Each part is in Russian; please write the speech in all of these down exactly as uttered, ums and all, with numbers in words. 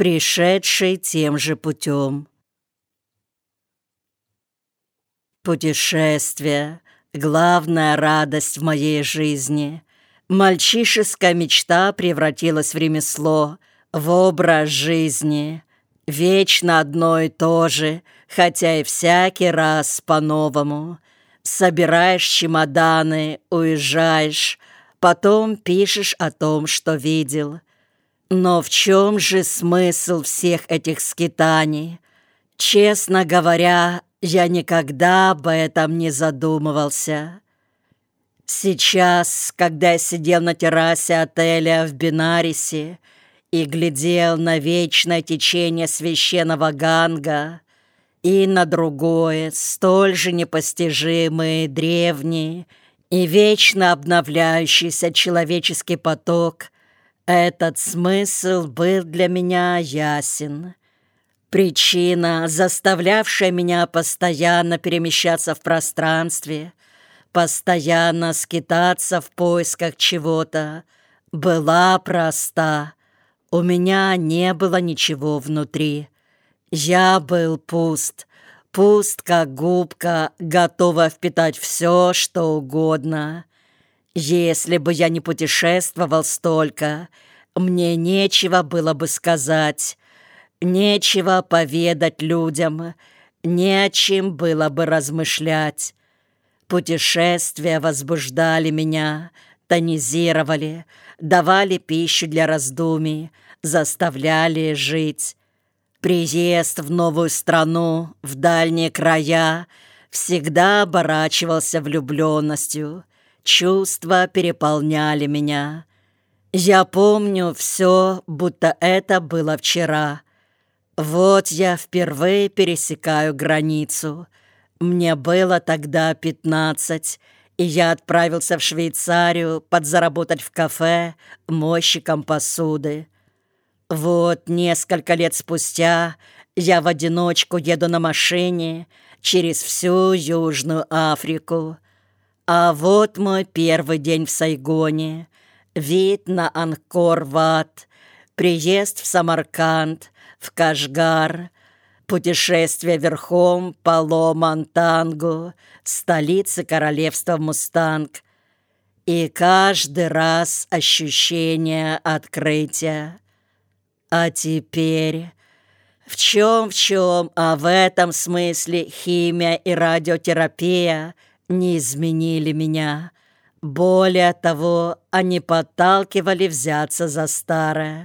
пришедший тем же путем. Путешествие — главная радость в моей жизни. Мальчишеская мечта превратилась в ремесло, в образ жизни. Вечно одно и то же, хотя и всякий раз по-новому. Собираешь чемоданы, уезжаешь, потом пишешь о том, что видел. Но в чем же смысл всех этих скитаний? Честно говоря, я никогда об этом не задумывался. Сейчас, когда я сидел на террасе отеля в Бенарисе и глядел на вечное течение священного Ганга и на другое, столь же непостижимый, древний и вечно обновляющийся человеческий поток, этот смысл был для меня ясен. Причина, заставлявшая меня постоянно перемещаться в пространстве, постоянно скитаться в поисках чего-то, была проста. У меня не было ничего внутри. Я был пуст, пуст, как губка, готова впитать все, что угодно. Если бы я не путешествовал столько, мне нечего было бы сказать, нечего поведать людям, не о чем было бы размышлять. Путешествия возбуждали меня, тонизировали, давали пищу для раздумий, заставляли жить. Приезд в новую страну, в дальние края всегда оборачивался влюбленностью. Чувства переполняли меня. Я помню все, будто это было вчера. Вот я впервые пересекаю границу. Мне было тогда пятнадцать, и я отправился в Швейцарию подзаработать в кафе мойщиком посуды. Вот несколько лет спустя я в одиночку еду на машине через всю Южную Африку. А вот мой первый день в Сайгоне, вид на Ангкор-Ват, приезд в Самарканд, в Кашгар, путешествие верхом по Ло-Монтангу, столице королевства Мустанг. И каждый раз ощущение открытия. А теперь... В чем, в чем, а в этом смысле химия и радиотерапия не изменили меня. Более того, они подталкивали взяться за старое.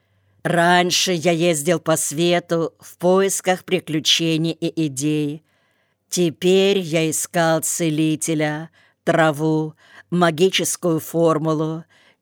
Раньше я ездил по свету в поисках приключений и идей. Теперь я искал целителя, траву, магическую формулу,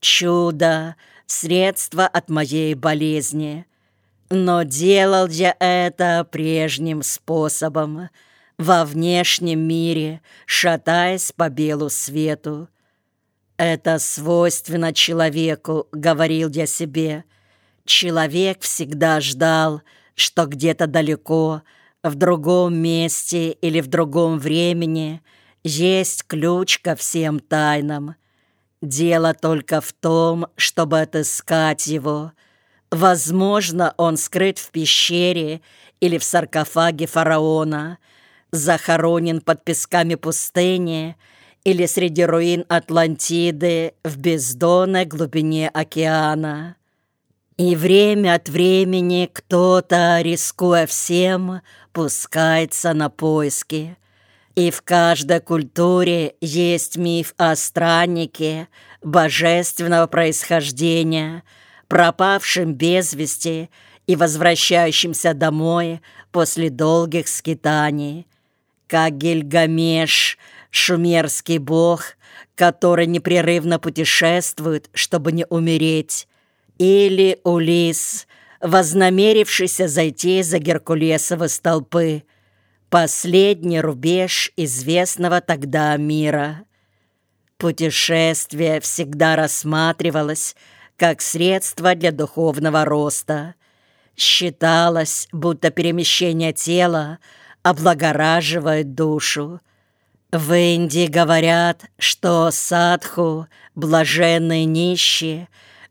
чудо, средство от моей болезни. Но делал я это прежним способом, во внешнем мире, шатаясь по белу свету. «Это свойственно человеку», — говорил я себе. Человек всегда ждал, что где-то далеко, в другом месте или в другом времени есть ключ ко всем тайнам. Дело только в том, чтобы отыскать его. Возможно, он скрыт в пещере или в саркофаге фараона, захоронен под песками пустыни или среди руин Атлантиды в бездонной глубине океана. И время от времени кто-то, рискуя всем, пускается на поиски. И в каждой культуре есть миф о страннике божественного происхождения, пропавшем без вести и возвращающимся домой после долгих скитаний. Как Гильгамеш, шумерский бог, который непрерывно путешествует, чтобы не умереть, или Улисс, вознамерившийся зайти за Геркулесовы столпы, последний рубеж известного тогда мира. Путешествие всегда рассматривалось как средство для духовного роста. Считалось, будто перемещение тела облагораживает душу. В Индии говорят, что садху, блаженные нищие,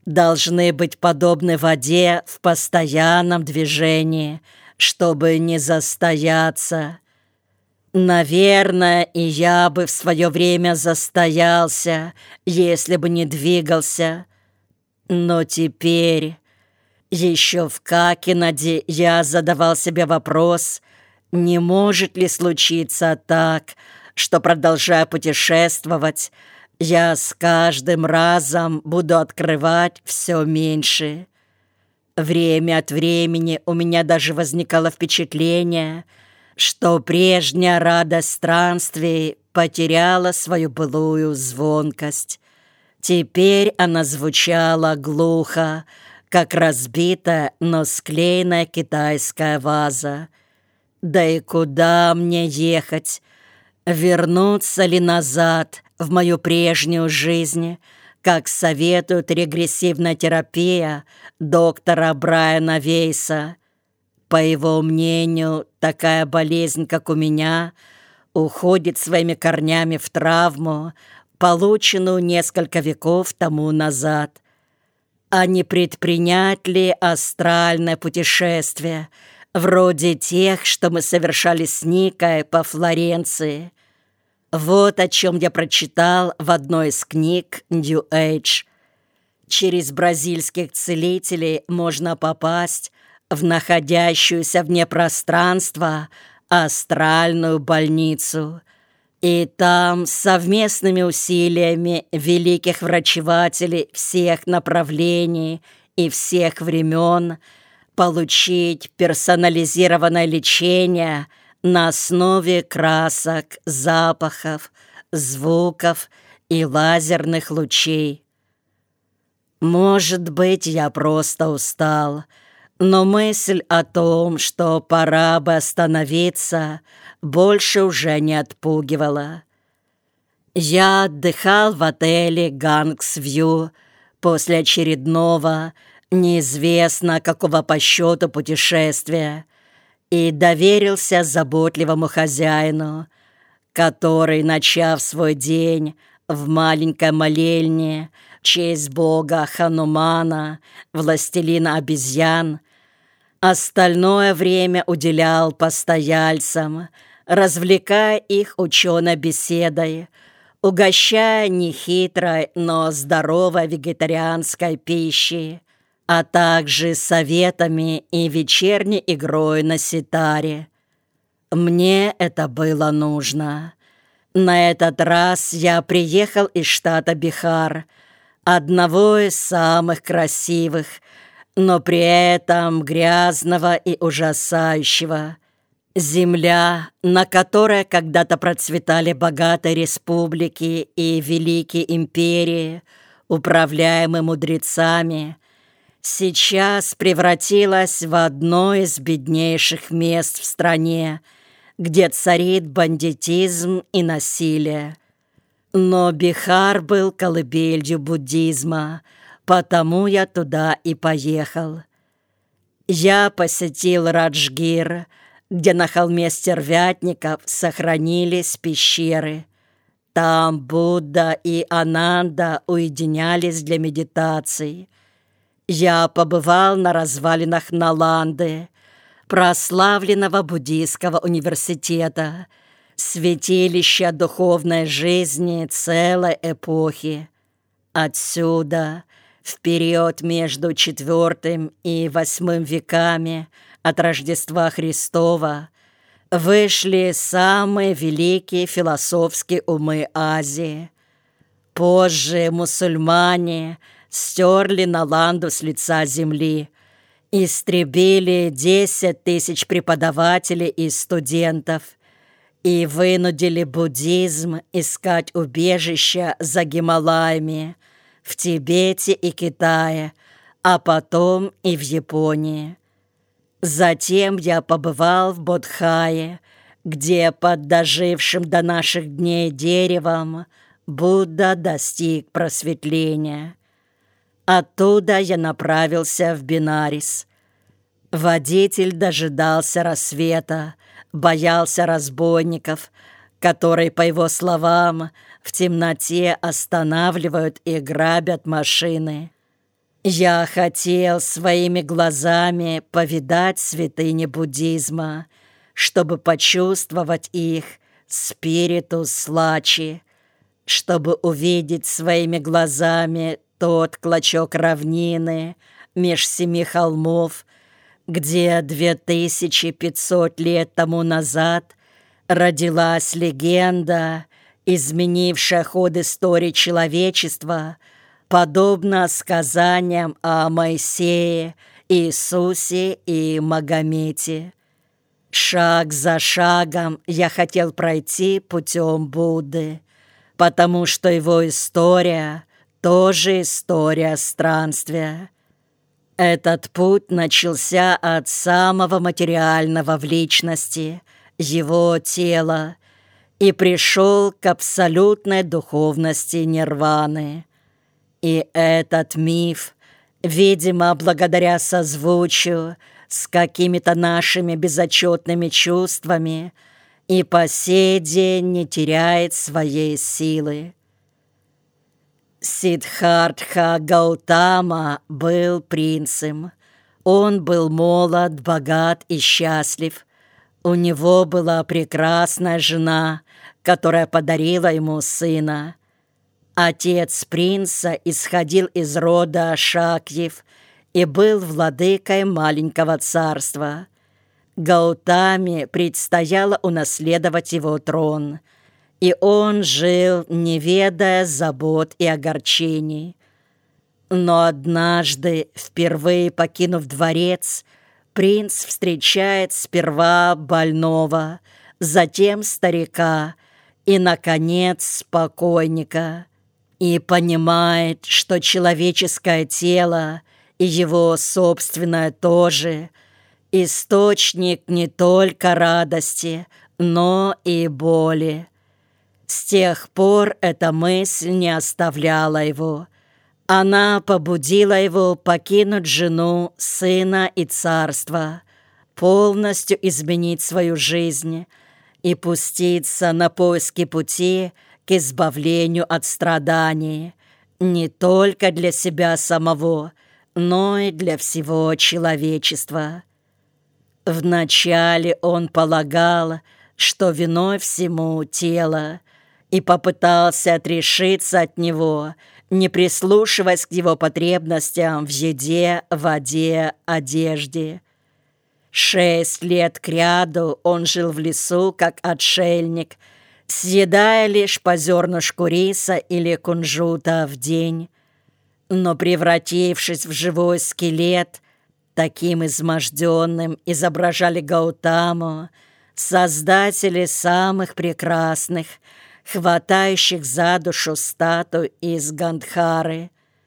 должны быть подобны воде в постоянном движении, чтобы не застояться. Наверное, и я бы в свое время застоялся, если бы не двигался. Но теперь, еще в Какинаде, я задавал себе вопрос, не может ли случиться так, что, продолжая путешествовать, я с каждым разом буду открывать все меньше. Время от времени у меня даже возникало впечатление, что прежняя радость странствий потеряла свою былую звонкость. Теперь она звучала глухо, как разбитая, но склеенная китайская ваза. Да и куда мне ехать? Вернуться ли назад в мою прежнюю жизнь, как советует регрессивная терапия доктора Брайана Вейса? По его мнению, такая болезнь, как у меня, уходит своими корнями в травму, полученную несколько веков тому назад. А не предпринять ли астральное путешествие, вроде тех, что мы совершали с Никой по Флоренции? Вот о чем я прочитал в одной из книг New Age. Через бразильских целителей можно попасть в находящуюся вне пространства астральную больницу. И там совместными усилиями великих врачевателей всех направлений и всех времен получить персонализированное лечение на основе красок, запахов, звуков и лазерных лучей. Может быть, я просто устал, но мысль о том, что пора бы остановиться, больше уже не отпугивала. Я отдыхал в отеле «Гангс-Вью» после очередного, неизвестно какого по счету путешествия, и доверился заботливому хозяину, который, начав свой день в маленькой молельне в честь бога Ханумана, властелина обезьян, остальное время уделял постояльцам, развлекая их ученой беседой, угощая нехитрой, но здоровой вегетарианской пищей, а также советами и вечерней игрой на ситаре. Мне это было нужно. На этот раз я приехал из штата Бихар, одного из самых красивых, но при этом грязного и ужасающего. Земля, на которой когда-то процветали богатые республики и великие империи, управляемые мудрецами, сейчас превратилась в одно из беднейших мест в стране, где царит бандитизм и насилие. Но Бихар был колыбелью буддизма, потому я туда и поехал. Я посетил Раджгир, где на холме стервятников сохранились пещеры. Там Будда и Ананда уединялись для медитаций. Я побывал на развалинах Наланды, прославленного буддийского университета, святилища духовной жизни целой эпохи. Отсюда, в период между четвёртым и восьмым веками от Рождества Христова, вышли самые великие философские умы Азии. Позже мусульмане стерли Наланду с лица земли, истребили десять тысяч преподавателей и студентов и вынудили буддизм искать убежища за Гималаями, в Тибете и Китае, а потом и в Японии. Затем я побывал в Бодхае, где под дожившим до наших дней деревом Будда достиг просветления. Оттуда я направился в Бенарис. Водитель дожидался рассвета, боялся разбойников, которые, по его словам, в темноте останавливают и грабят машины. Я хотел своими глазами повидать святыни буддизма, чтобы почувствовать их спиритус лачи, чтобы увидеть своими глазами тот клочок равнины меж семи холмов, где две тысячи пятьсот лет тому назад родилась легенда, изменившая ход истории человечества, подобно сказаниям о Моисее, Иисусе и Магомете. Шаг за шагом я хотел пройти путем Будды, потому что его история тоже история странствия. Этот путь начался от самого материального в личности, его тела, и пришел к абсолютной духовности нирваны. И этот миф, видимо, благодаря созвучию с какими-то нашими безотчетными чувствами, и по сей день не теряет своей силы. Сиддхартха Гаутама был принцем. Он был молод, богат и счастлив. У него была прекрасная жена, которая подарила ему сына. Отец принца исходил из рода Шакьев и был владыкой маленького царства. Гаутаме предстояло унаследовать его трон, и он жил, не ведая забот и огорчений. Но однажды, впервые покинув дворец, принц встречает сперва больного, затем старика и, наконец, покойника, и понимает, что человеческое тело и его собственное тоже — источник не только радости, но и боли. С тех пор эта мысль не оставляла его. Она побудила его покинуть жену, сына и царство, полностью изменить свою жизнь и пуститься на поиски пути к избавлению от страданий, не только для себя самого, но и для всего человечества. Вначале он полагал, что виной всему тело, и попытался отрешиться от него, не прислушиваясь к его потребностям в еде, воде, одежде. Шесть лет кряду он жил в лесу, как отшельник, съедая лишь по зернышку риса или кунжута в день. Но, превратившись в живой скелет, таким изможденным изображали Гаутаму создатели самых прекрасных, хватающих за душу статуй из Гандхары.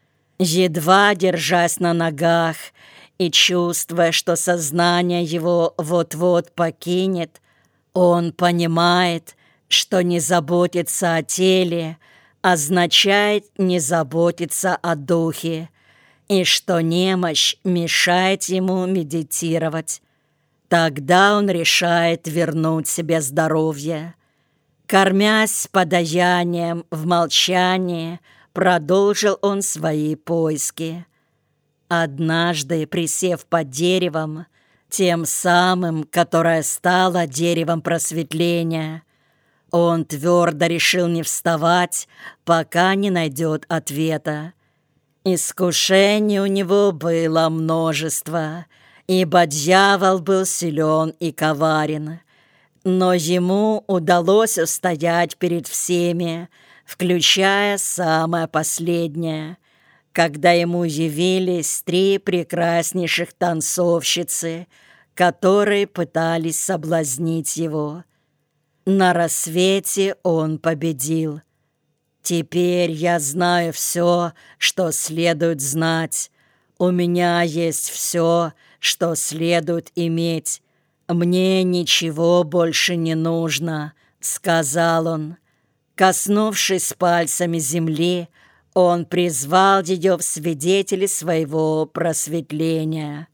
Едва держась на ногах и чувствуя, что сознание его вот-вот покинет, он понимает, что не заботиться о теле означает не заботиться о духе, и что немощь мешает ему медитировать. Тогда он решает вернуть себе здоровье. Кормясь подаянием в молчании, продолжил он свои поиски. Однажды, присев под деревом, тем самым, которое стало деревом просветления, он твердо решил не вставать, пока не найдет ответа. Искушений у него было множество, ибо дьявол был силен и коварен. Но ему удалось устоять перед всеми, включая самое последнее, когда ему явились три прекраснейших танцовщицы, которые пытались соблазнить его. На рассвете он победил. «Теперь я знаю все, что следует знать. У меня есть все, что следует иметь. Мне ничего больше не нужно», — сказал он. Коснувшись пальцами земли, он призвал ее в свидетели своего просветления.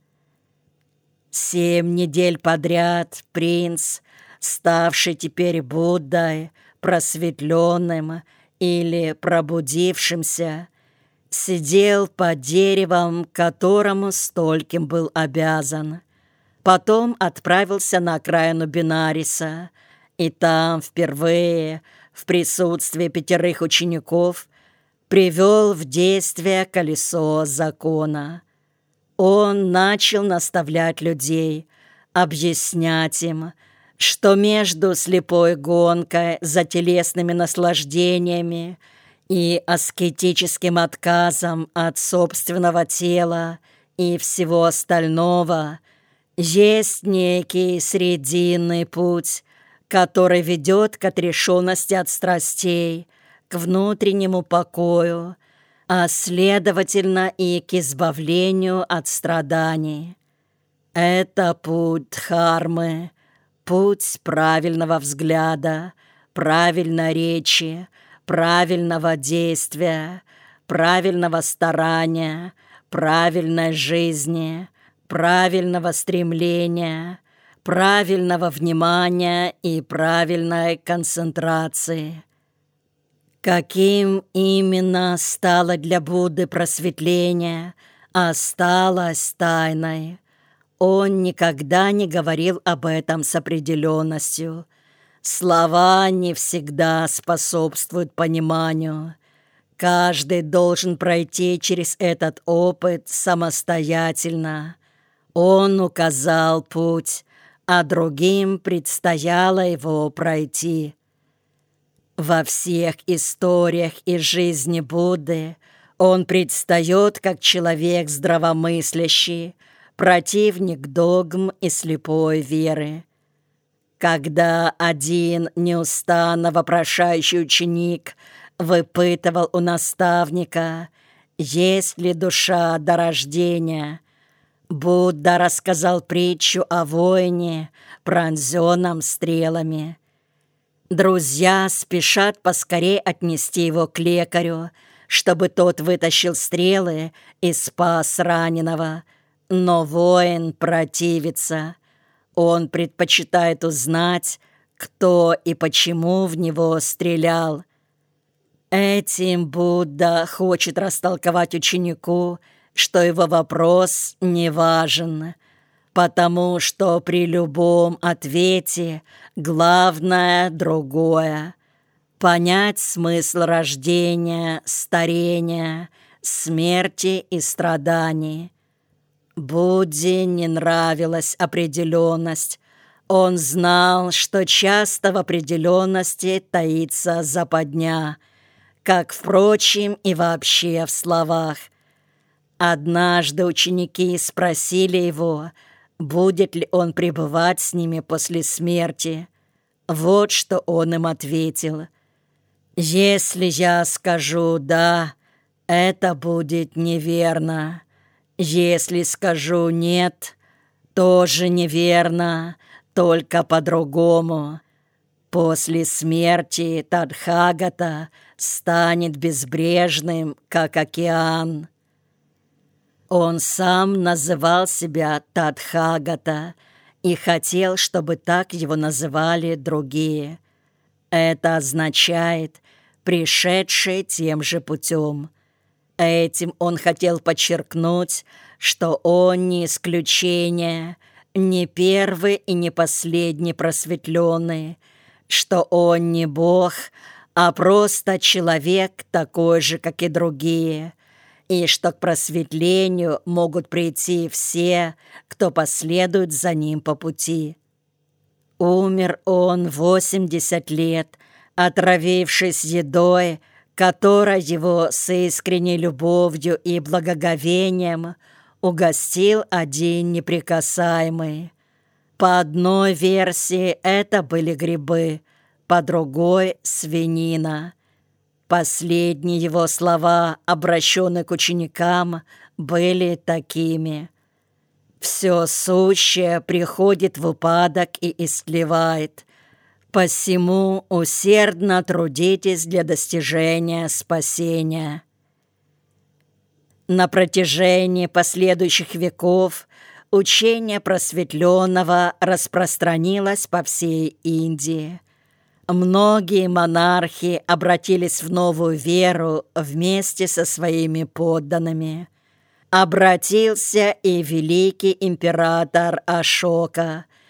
Семь недель подряд принц, ставший теперь Буддой, просветленным или пробудившимся, Сидел под деревом, которому стольким был обязан. Потом отправился на окраину Бенариса, и там впервые, в присутствии пятерых учеников, привел в действие колесо закона. Он начал наставлять людей, объяснять им, что между слепой гонкой за телесными наслаждениями и аскетическим отказом от собственного тела и всего остального есть некий срединный путь, который ведет к отрешенности от страстей, к внутреннему покою, а следовательно и к избавлению от страданий. Это путь дхармы, путь правильного взгляда, правильной речи, правильного действия, правильного старания, правильной жизни, правильного стремления, правильного внимания и правильной концентрации. Каким именно стало для Будды просветление, осталось тайной. Он никогда не говорил об этом с определенностью. Слова не всегда способствуют пониманию. Каждый должен пройти через этот опыт самостоятельно. Он указал путь, а другим предстояло его пройти. Во всех историях из жизни Будды он предстает как человек здравомыслящий, противник догм и слепой веры. Когда один неустанно вопрошающий ученик выпытывал у наставника, есть ли душа до рождения, Будда рассказал притчу о воине, пронзенном стрелами. Друзья спешат поскорее отнести его к лекарю, чтобы тот вытащил стрелы и спас раненого, но воин противится. Он предпочитает узнать, кто и почему в него стрелял. Этим Будда хочет растолковать ученику, что его вопрос не важен, потому что при любом ответе главное другое — понять смысл рождения, старения, смерти и страданий. Будде не нравилась определенность. Он знал, что часто в определенности таится западня, как, впрочем, и вообще в словах. Однажды ученики спросили его, будет ли он пребывать с ними после смерти. Вот что он им ответил: «Если я скажу «да», это будет неверно. Если скажу «нет», тоже неверно, только по-другому. После смерти Тадхагата станет безбрежным, как океан». Он сам называл себя Тадхагата и хотел, чтобы так его называли другие. Это означает «пришедший тем же путем». Этим он хотел подчеркнуть, что он не исключение, не первый и не последний просветленный, что он не Бог, а просто человек, такой же, как и другие, и что к просветлению могут прийти все, кто последует за ним по пути. Умер он в восемьдесят лет, отравившись едой, которая его с искренней любовью и благоговением угостил один неприкасаемый. По одной версии это были грибы, по другой — свинина. Последние его слова, обращенные к ученикам, были такими: «Все сущее приходит в упадок и истлевает. Посему усердно трудитесь для достижения спасения». На протяжении последующих веков учение просветленного распространилось по всей Индии. Многие монархи обратились в новую веру вместе со своими подданными. Обратился и великий император Ашока,